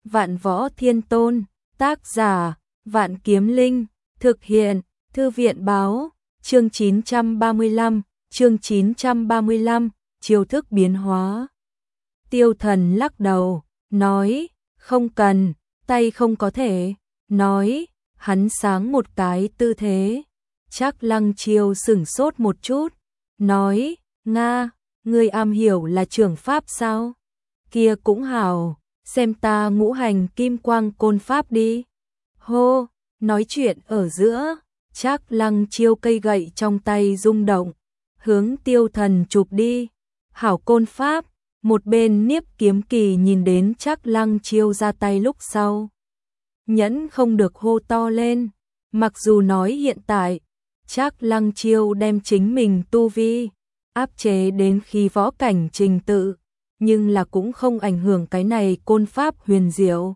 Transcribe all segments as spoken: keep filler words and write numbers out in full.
Vạn Võ Thiên Tôn, tác giả, Vạn Kiếm Linh, thực hiện, Thư viện báo, chương chín trăm ba mươi lăm, chương chín trăm ba mươi lăm, chiêu thức biến hóa. Tiêu Thần lắc đầu, nói, không cần, tay không có thể, nói, hắn sáng một cái tư thế. Trác Lăng Chiêu sửng sốt một chút, nói, Nga, ngươi am hiểu là trưởng pháp sao? Kia cũng hảo, xem ta ngũ hành kim quang côn pháp đi. Hô, nói chuyện ở giữa, Trác Lăng Chiêu cây gậy trong tay rung động, hướng Tiêu Thần chụp đi. Hảo côn pháp, một bên Niếp Kiếm Kỳ nhìn đến Trác Lăng Chiêu ra tay lúc sau, nhẫn không được hô to lên. Mặc dù nói hiện tại Trác Lăng Chiêu đem chính mình tu vi áp chế đến khí võ cảnh trình tự, nhưng là cũng không ảnh hưởng cái này côn pháp huyền diệu.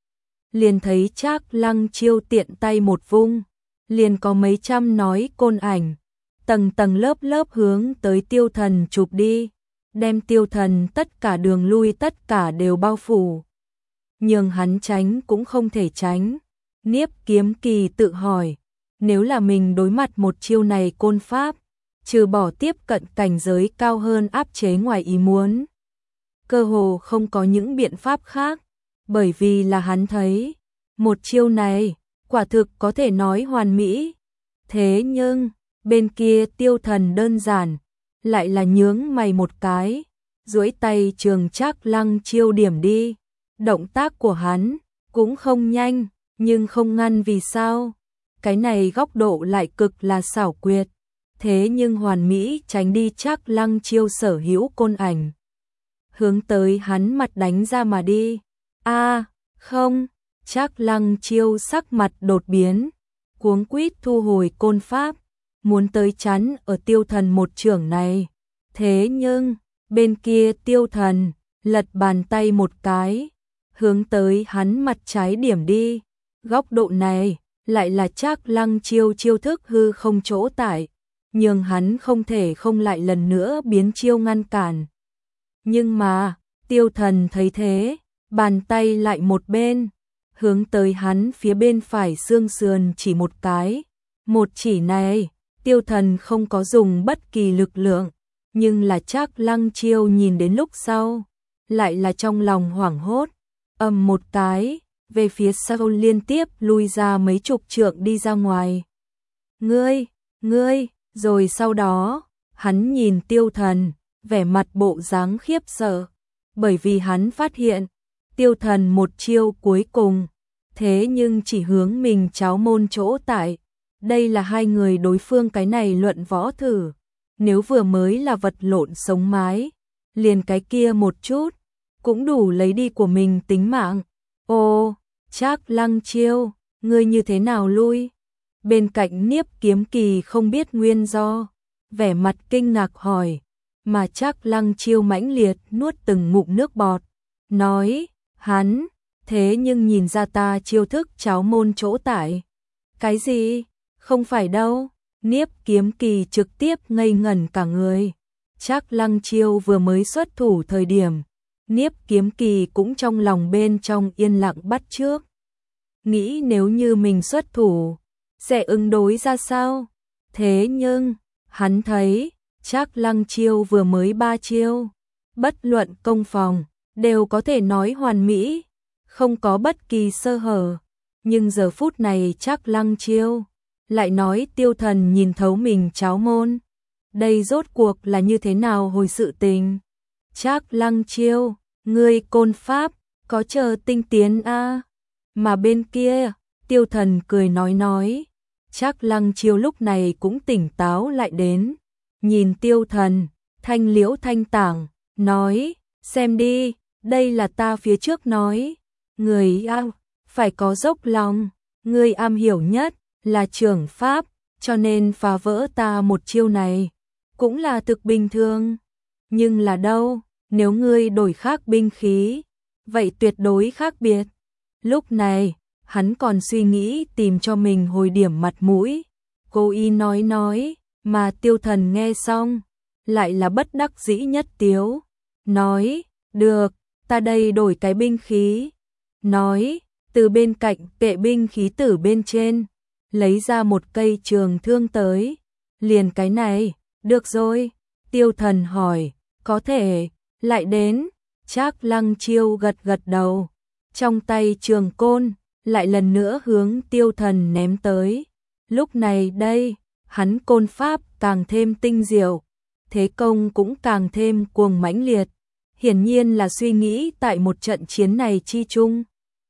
Liền thấy Trác Lăng Chiêu tiện tay một vung, liền có mấy trăm nói côn ảnh, tầng tầng lớp lớp hướng tới Tiêu Thần chụp đi, đem Tiêu Thần tất cả đường lui tất cả đều bao phủ. Nhưng hắn tránh cũng không thể tránh. Niếp Kiếm Kỳ tự hỏi, nếu là mình đối mặt một chiêu này côn pháp, trừ bỏ tiếp cận cảnh giới cao hơn áp chế ngoài ý muốn, cơ hồ không có những biện pháp khác, bởi vì là hắn thấy, một chiêu này, quả thực có thể nói hoàn mỹ. Thế nhưng, bên kia Tiêu Thần đơn giản, lại là nhướng mày một cái, duỗi tay trường Trác Lăng Chiêu điểm đi. Động tác của hắn cũng không nhanh, nhưng không ngăn vì sao? Cái này góc độ lại cực là xảo quyệt, thế nhưng hoàn mỹ tránh đi Trác Lăng Chiêu sở hữu côn ảnh, hướng tới hắn mặt đánh ra mà đi. A, à, không, Trác Lăng Chiêu sắc mặt đột biến, cuống quýt thu hồi côn pháp, muốn tới chắn ở Tiêu Thần một chưởng này. Thế nhưng, bên kia Tiêu Thần lật bàn tay một cái, hướng tới hắn mặt trái điểm đi. Góc độ này lại là Trác Lăng Chiêu chiêu thức hư không chỗ tại, nhưng hắn không thể không lại lần nữa biến chiêu ngăn cản. Nhưng mà, Tiêu Thần thấy thế, bàn tay lại một bên, hướng tới hắn phía bên phải xương sườn chỉ một cái. Một chỉ này, Tiêu Thần không có dùng bất kỳ lực lượng, nhưng là Trác Lăng Chiêu nhìn đến lúc sau, lại là trong lòng hoảng hốt, ầm một cái, về phía sau liên tiếp lui ra mấy chục trượng đi ra ngoài. Ngươi, ngươi, rồi sau đó, hắn nhìn Tiêu Thần, vẻ mặt bộ dáng khiếp sợ, bởi vì hắn phát hiện, Tiêu Thần một chiêu cuối cùng, thế nhưng chỉ hướng mình cháo môn chỗ tại. Đây là hai người đối phương cái này luận võ thử, nếu vừa mới là vật lộn sống mái, liền cái kia một chút, cũng đủ lấy đi của mình tính mạng. Ô, Trác Lăng Chiêu, ngươi như thế nào lui? Bên cạnh Niếp Kiếm Kỳ không biết nguyên do, vẻ mặt kinh ngạc hỏi, mà Trác Lăng Chiêu mãnh liệt nuốt từng ngụm nước bọt, nói, hắn, thế nhưng nhìn ra ta chiêu thức cháo môn chỗ tại. Cái gì? Không phải đâu. Niếp Kiếm Kỳ trực tiếp ngây ngẩn cả người. Trác Lăng Chiêu vừa mới xuất thủ thời điểm, Niếp Kiếm Kỳ cũng trong lòng bên trong yên lặng bắt chước, nghĩ nếu như mình xuất thủ, sẽ ứng đối ra sao? Thế nhưng, hắn thấy, Trác Lăng Chiêu vừa mới ba chiêu, bất luận công phòng, đều có thể nói hoàn mỹ, không có bất kỳ sơ hở. Nhưng giờ phút này Trác Lăng Chiêu lại nói Tiêu Thần nhìn thấu mình cháo môn. Đây rốt cuộc là như thế nào hồi sự tình? Trác Lăng Chiêu, ngươi côn pháp, có chờ tinh tiến a à? Mà bên kia, Tiêu Thần cười nói nói. Trác Lăng Chiêu lúc này cũng tỉnh táo lại đến, nhìn Tiêu Thần, thanh liễu thanh tảng, nói, xem đi, đây là ta phía trước nói, người ao, phải có dốc lòng, ngươi am hiểu nhất là trưởng pháp, cho nên phá vỡ ta một chiêu này, cũng là thực bình thường. Nhưng là đâu, nếu ngươi đổi khác binh khí, vậy tuyệt đối khác biệt. Lúc này, hắn còn suy nghĩ tìm cho mình hồi điểm mặt mũi, cố ý nói nói, mà Tiêu Thần nghe xong, lại là bất đắc dĩ nhất tiếu, nói, được, ta đây đổi cái binh khí. nói, từ bên cạnh kệ binh khí tử bên trên, lấy ra một cây trường thương tới. Liền cái này, được rồi, Tiêu Thần hỏi, có thể, lại đến, Trác Lăng Chiêu gật gật đầu, trong tay trường côn, lại lần nữa hướng Tiêu Thần ném tới. Lúc này đây, hắn côn pháp càng thêm tinh diệu, thế công cũng càng thêm cuồng mãnh liệt, hiển nhiên là suy nghĩ tại một trận chiến này chi chung.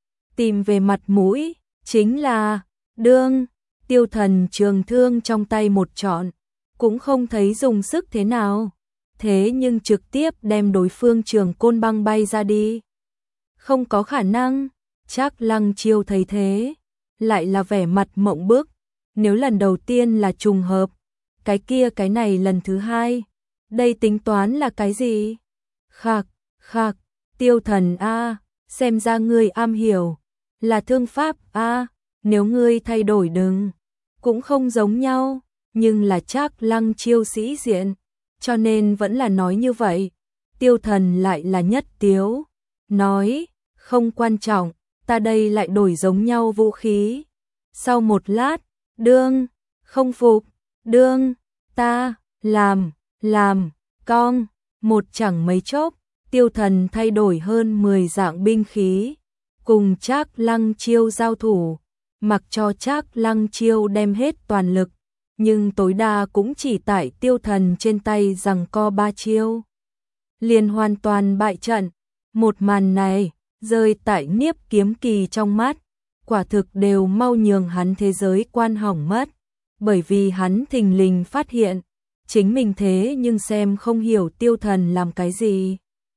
Tìm về mặt mũi, chính là, đương, Tiêu Thần trường thương trong tay một trọn, cũng không thấy dùng sức thế nào, thế nhưng trực tiếp đem đối phương trường côn băng bay ra đi. Không có khả năng, Trác Lăng Chiêu thấy thế, lại là vẻ mặt mộng bức, nếu lần đầu tiên là trùng hợp, cái kia cái này lần thứ hai, đây tính toán là cái gì? Khạc, khạc, Tiêu Thần a, xem ra ngươi am hiểu, là thương pháp a, nếu ngươi thay đổi đừng, cũng không giống nhau, nhưng là Trác Lăng Chiêu sĩ diện, cho nên vẫn là nói như vậy. Tiêu Thần lại là nhất tiếu, nói, không quan trọng, ta đây lại đổi giống nhau vũ khí. Sau một lát, đương, không phục, đương, ta, làm, làm, cong, một chẳng mấy chốc, Tiêu Thần thay đổi hơn mười dạng binh khí, cùng Trác Lăng Chiêu giao thủ, mặc cho Trác Lăng Chiêu đem hết toàn lực, nhưng tối đa cũng chỉ tại Tiêu Thần trên tay giằng co ba chiêu, liền hoàn toàn bại trận. Một màn này, rơi tại Niếp Kiếm Kỳ trong mắt, quả thực đều mau nhường hắn thế giới quan hỏng mất, bởi vì hắn thình lình phát hiện, chính mình thế nhưng xem không hiểu Tiêu Thần làm cái gì.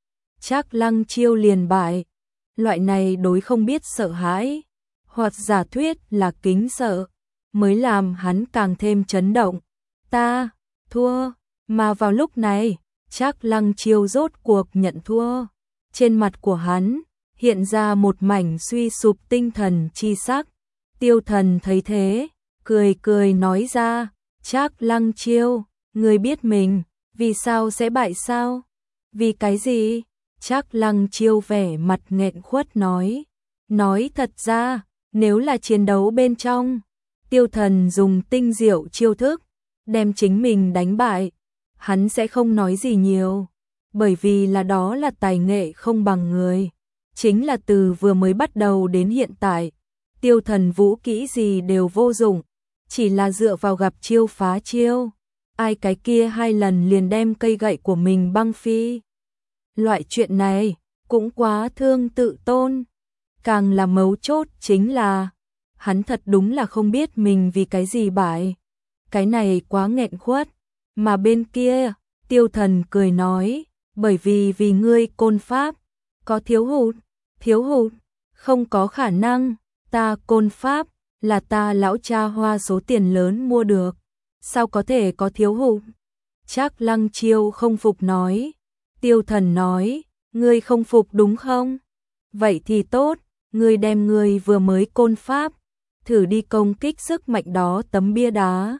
Trác Lăng Chiêu liền bại, loại này đối không biết sợ hãi, hoặc giả thuyết là kính sợ, mới làm hắn càng thêm chấn động. Ta, thua, mà vào lúc này, Trác Lăng Chiêu rốt cuộc nhận thua, trên mặt của hắn, hiện ra một mảnh suy sụp tinh thần chi sắc. Tiêu Thần thấy thế, cười cười nói ra, Trác Lăng Chiêu, ngươi biết mình, vì sao sẽ bại sao? Vì cái gì? Trác Lăng Chiêu vẻ mặt nghẹn khuất nói, nói thật ra, nếu là chiến đấu bên trong, Tiêu Thần dùng tinh diệu chiêu thức, đem chính mình đánh bại, hắn sẽ không nói gì nhiều, bởi vì là đó là tài nghệ không bằng người. Chính là từ vừa mới bắt đầu đến hiện tại, Tiêu Thần vũ kỹ gì đều vô dụng, chỉ là dựa vào gặp chiêu phá chiêu, ai cái kia hai lần liền đem cây gậy của mình băng phi. Loại chuyện này, cũng quá thương tự tôn, càng là mấu chốt chính là, hắn thật đúng là không biết mình vì cái gì bại, cái này quá nghẹn khuất, mà bên kia, Tiêu Thần cười nói, bởi vì vì ngươi côn pháp, có thiếu hụt, thiếu hụt, không có khả năng, ta côn pháp, là ta lão cha hoa số tiền lớn mua được, sao có thể có thiếu hụt? Trác Lăng Chiêu không phục nói, Tiêu Thần nói, ngươi không phục đúng không? Vậy thì tốt, ngươi đem ngươi vừa mới côn pháp, thử đi công kích sức mạnh đó tấm bia đá.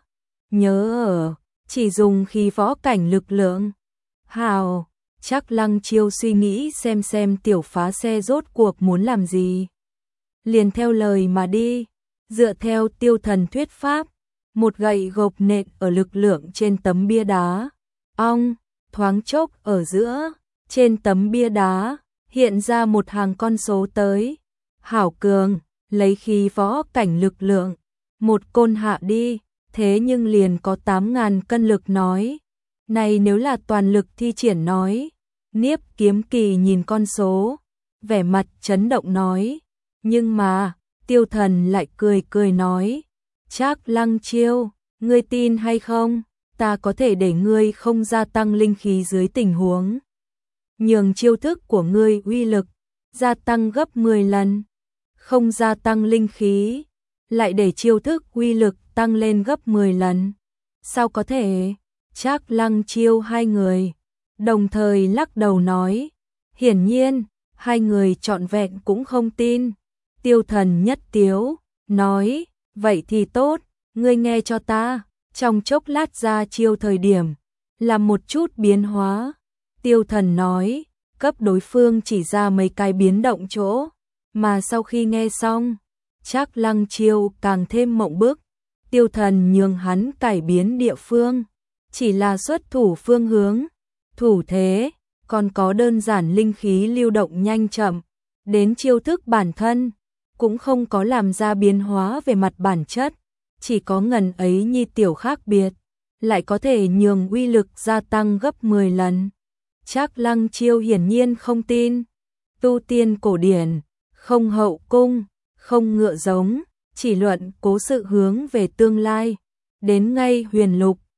Nhớ ở, chỉ dùng khi võ cảnh lực lượng. Hào, Trác Lăng Chiêu suy nghĩ xem xem tiểu phá xe rốt cuộc muốn làm gì. Liền theo lời mà đi, dựa theo Tiêu Thần thuyết pháp, một gậy gộc nện ở lực lượng trên tấm bia đá. Ong, thoáng chốc ở giữa, trên tấm bia đá, hiện ra một hàng con số tới. Hảo cường, lấy khí võ cảnh lực lượng, một côn hạ đi, thế nhưng liền có tám ngàn cân lực nói. Này nếu là toàn lực thi triển nói, Niếp Kiếm Kỳ nhìn con số, vẻ mặt chấn động nói, nhưng mà, Tiêu Thần lại cười cười nói, Trác Lăng Chiêu, ngươi tin hay không, ta có thể để ngươi không gia tăng linh khí dưới tình huống, nhường chiêu thức của ngươi uy lực gia tăng gấp mười lần, không gia tăng linh khí, lại để chiêu thức uy lực tăng lên gấp mười lần. Sao có thể? Trác Lăng Chiêu hai người đồng thời lắc đầu nói, hiển nhiên, hai người trọn vẹn cũng không tin. Tiêu Thần nhất tiếu, nói, vậy thì tốt, ngươi nghe cho ta, trong chốc lát ra chiêu thời điểm, làm một chút biến hóa. Tiêu Thần nói, cấp đối phương chỉ ra mấy cái biến động chỗ, Mà sau khi nghe xong, Trác Lăng Chiêu càng thêm mộng bức, Tiêu Thần nhường hắn cải biến địa phương, chỉ là xuất thủ phương hướng, thủ thế, còn có đơn giản linh khí lưu động nhanh chậm, đến chiêu thức bản thân, cũng không có làm ra biến hóa về mặt bản chất, chỉ có ngần ấy nhi tiểu khác biệt, lại có thể nhường uy lực gia tăng gấp mười lần. Trác Lăng Chiêu hiển nhiên không tin, tu tiên cổ điển, không hậu cung, không ngựa giống, chỉ luận cố sự hướng về tương lai, đến ngay huyền lục,